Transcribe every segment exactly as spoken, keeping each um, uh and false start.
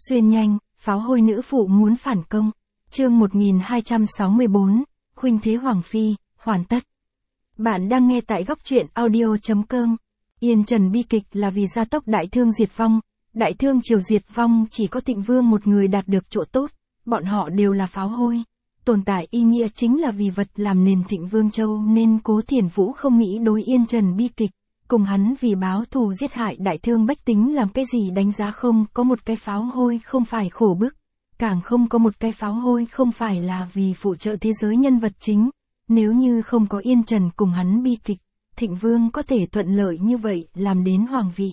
Xuyên nhanh, pháo hôi nữ phụ muốn phản công. Chương một nghìn hai trăm sáu mươi bốn, Khuynh Thế Hoàng Phi, hoàn tất. Bạn đang nghe tại góc truyện audio chấm com. Yên Trần bi kịch là vì gia tốc đại thương diệt vong. Đại thương triều diệt vong chỉ có Thịnh Vương một người đạt được chỗ tốt, bọn họ đều là pháo hôi. Tồn tại ý nghĩa chính là vì vật làm nền Thịnh Vương Châu nên Cố Thiền Vũ không nghĩ đối Yên Trần bi kịch. Cùng hắn vì báo thù giết hại đại thương bách tính làm cái gì đánh giá không có một cái pháo hôi không phải khổ bức. Càng không có một cái pháo hôi không phải là vì phụ trợ thế giới nhân vật chính. Nếu như không có Yên Trần cùng hắn bi kịch, Thịnh Vương có thể thuận lợi như vậy làm đến hoàng vị.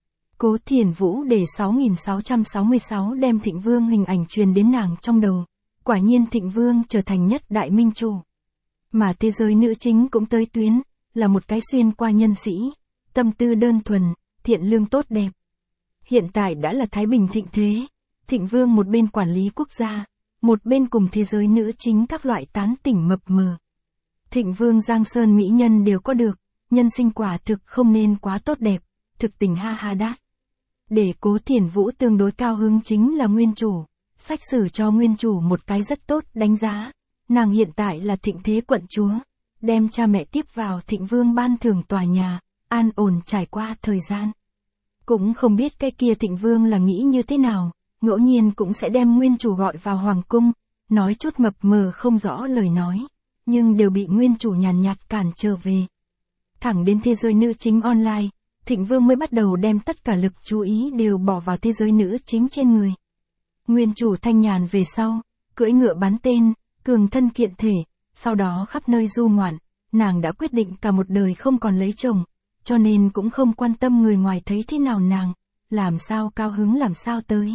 Cố Thiền Vũ để sáu nghìn sáu trăm sáu mươi sáu đem Thịnh Vương hình ảnh truyền đến nàng trong đầu. Quả nhiên Thịnh Vương trở thành nhất đại minh chủ. Mà thế giới nữ chính cũng tới tuyến, là một cái xuyên qua nhân sĩ, tâm tư đơn thuần, thiện lương tốt đẹp. Hiện tại đã là thái bình thịnh thế, Thịnh Vương một bên quản lý quốc gia, một bên cùng thế giới nữ chính các loại tán tỉnh mập mờ. Thịnh Vương Giang Sơn mỹ nhân đều có được, nhân sinh quả thực không nên quá tốt đẹp, thực tình ha ha đát. Để Cố Thiền Vũ tương đối cao hứng chính là nguyên chủ, sách sử cho nguyên chủ một cái rất tốt đánh giá. Nàng hiện tại là thịnh thế quận chúa, đem cha mẹ tiếp vào Thịnh Vương ban thưởng tòa nhà, an ổn trải qua thời gian. Cũng không biết cái kia Thịnh Vương là nghĩ như thế nào, ngẫu nhiên cũng sẽ đem nguyên chủ gọi vào hoàng cung, nói chút mập mờ không rõ lời nói, nhưng đều bị nguyên chủ nhàn nhạt cản trở về. Thẳng đến thế giới nữ chính online, Thịnh Vương mới bắt đầu đem tất cả lực chú ý đều bỏ vào thế giới nữ chính trên người. Nguyên chủ thanh nhàn về sau, cưỡi ngựa bắn tên, cường thân kiện thể, sau đó khắp nơi du ngoạn, nàng đã quyết định cả một đời không còn lấy chồng, cho nên cũng không quan tâm người ngoài thấy thế nào nàng, làm sao cao hứng làm sao tới.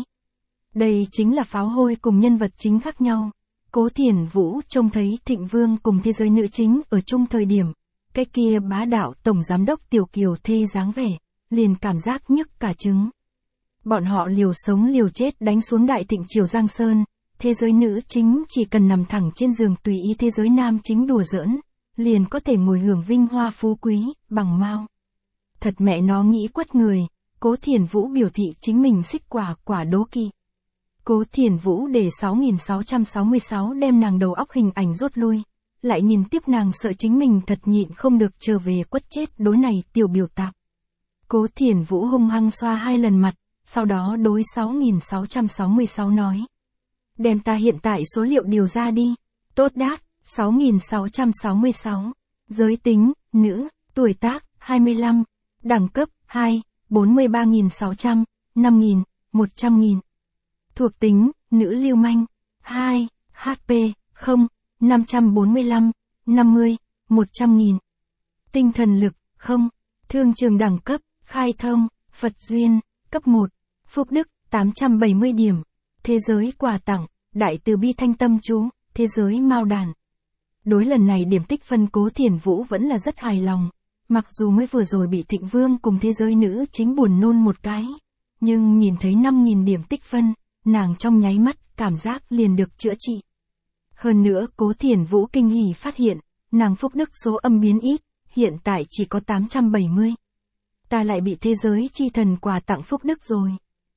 Đây chính là pháo hôi cùng nhân vật chính khác nhau. Cố Thiền Vũ trông thấy Thịnh Vương cùng thế giới nữ chính ở chung thời điểm, cái kia bá đạo tổng giám đốc Tiểu Kiều thê dáng vẻ, liền cảm giác nhức cả trứng. Bọn họ liều sống liều chết đánh xuống đại thịnh triều Giang Sơn, thế giới nữ chính chỉ cần nằm thẳng trên giường tùy ý thế giới nam chính đùa giỡn, liền có thể ngồi hưởng vinh hoa phú quý, bằng mao. Thật mẹ nó nghĩ quất người, Cố Thiền Vũ biểu thị chính mình xích quả quả đố kỵ. Cố Thiền Vũ để sáu nghìn sáu trăm sáu mươi sáu đem nàng đầu óc hình ảnh rút lui, lại nhìn tiếp nàng sợ chính mình thật nhịn không được trở về quất chết đối này tiểu biểu tạp. Cố Thiền Vũ hung hăng xoa hai lần mặt, sau đó đối sáu nghìn sáu trăm sáu mươi sáu nói. Đem ta hiện tại số liệu điều ra đi. Tốt đát, sáu nghìn sáu trăm sáu mươi sáu. Giới tính, nữ, tuổi tác, hai mươi lăm. Đẳng cấp, hai, bốn mươi ba nghìn sáu trăm, năm nghìn, một trăm nghìn. Thuộc tính, nữ lưu manh, hai, hát pê, không, năm trăm bốn mươi lăm, năm mươi, một trăm nghìn. Tinh thần lực, không. Thương trường đẳng cấp, khai thông, Phật duyên, cấp một. Phúc đức, tám trăm bảy mươi điểm. Thế giới quà tặng, đại từ bi thanh tâm chú, thế giới mao đàn. Đối lần này điểm tích phân Cố Thiền Vũ vẫn là rất hài lòng. Mặc dù mới vừa rồi bị Thịnh Vương cùng thế giới nữ chính buồn nôn một cái. Nhưng nhìn thấy năm nghìn điểm tích phân, nàng trong nháy mắt cảm giác liền được chữa trị. Hơn nữa Cố Thiền Vũ kinh hỉ phát hiện, nàng phúc đức số âm biến ít, hiện tại chỉ có tám trăm bảy mươi. Ta lại bị thế giới chi thần quà tặng phúc đức rồi.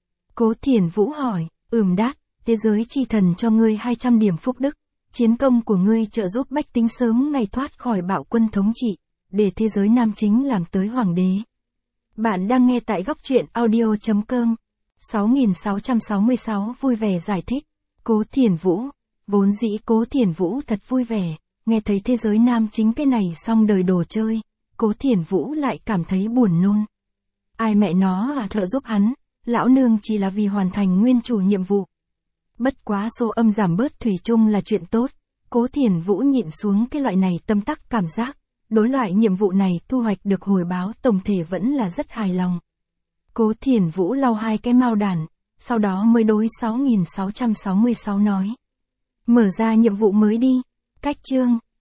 Cố Thiền Vũ hỏi, ừm đát, thế giới chi thần cho ngươi hai trăm điểm phúc đức, chiến công của ngươi trợ giúp bách tính sớm ngày thoát khỏi bạo quân thống trị, để thế giới nam chính làm tới hoàng đế. Bạn đang nghe tại góc truyện audio chấm com. sáu nghìn sáu trăm sáu mươi sáu vui vẻ giải thích. Cố Thiền Vũ, vốn dĩ Cố Thiền Vũ thật vui vẻ, nghe thấy thế giới nam chính cái này xong đời đồ chơi, Cố Thiền Vũ lại cảm thấy buồn nôn. Ai mẹ nó à thợ giúp hắn, lão nương chỉ là vì hoàn thành nguyên chủ nhiệm vụ. Bất quá số âm giảm bớt thủy chung là chuyện tốt, Cố Thiền Vũ nhịn xuống cái loại này tâm tắc cảm giác, đối loại nhiệm vụ này thu hoạch được hồi báo tổng thể vẫn là rất hài lòng. Cố Thiền Vũ lau hai cái mao đàn, sau đó mới đối sáu nghìn sáu trăm sáu mươi sáu nói. Mở ra nhiệm vụ mới đi, cách chương.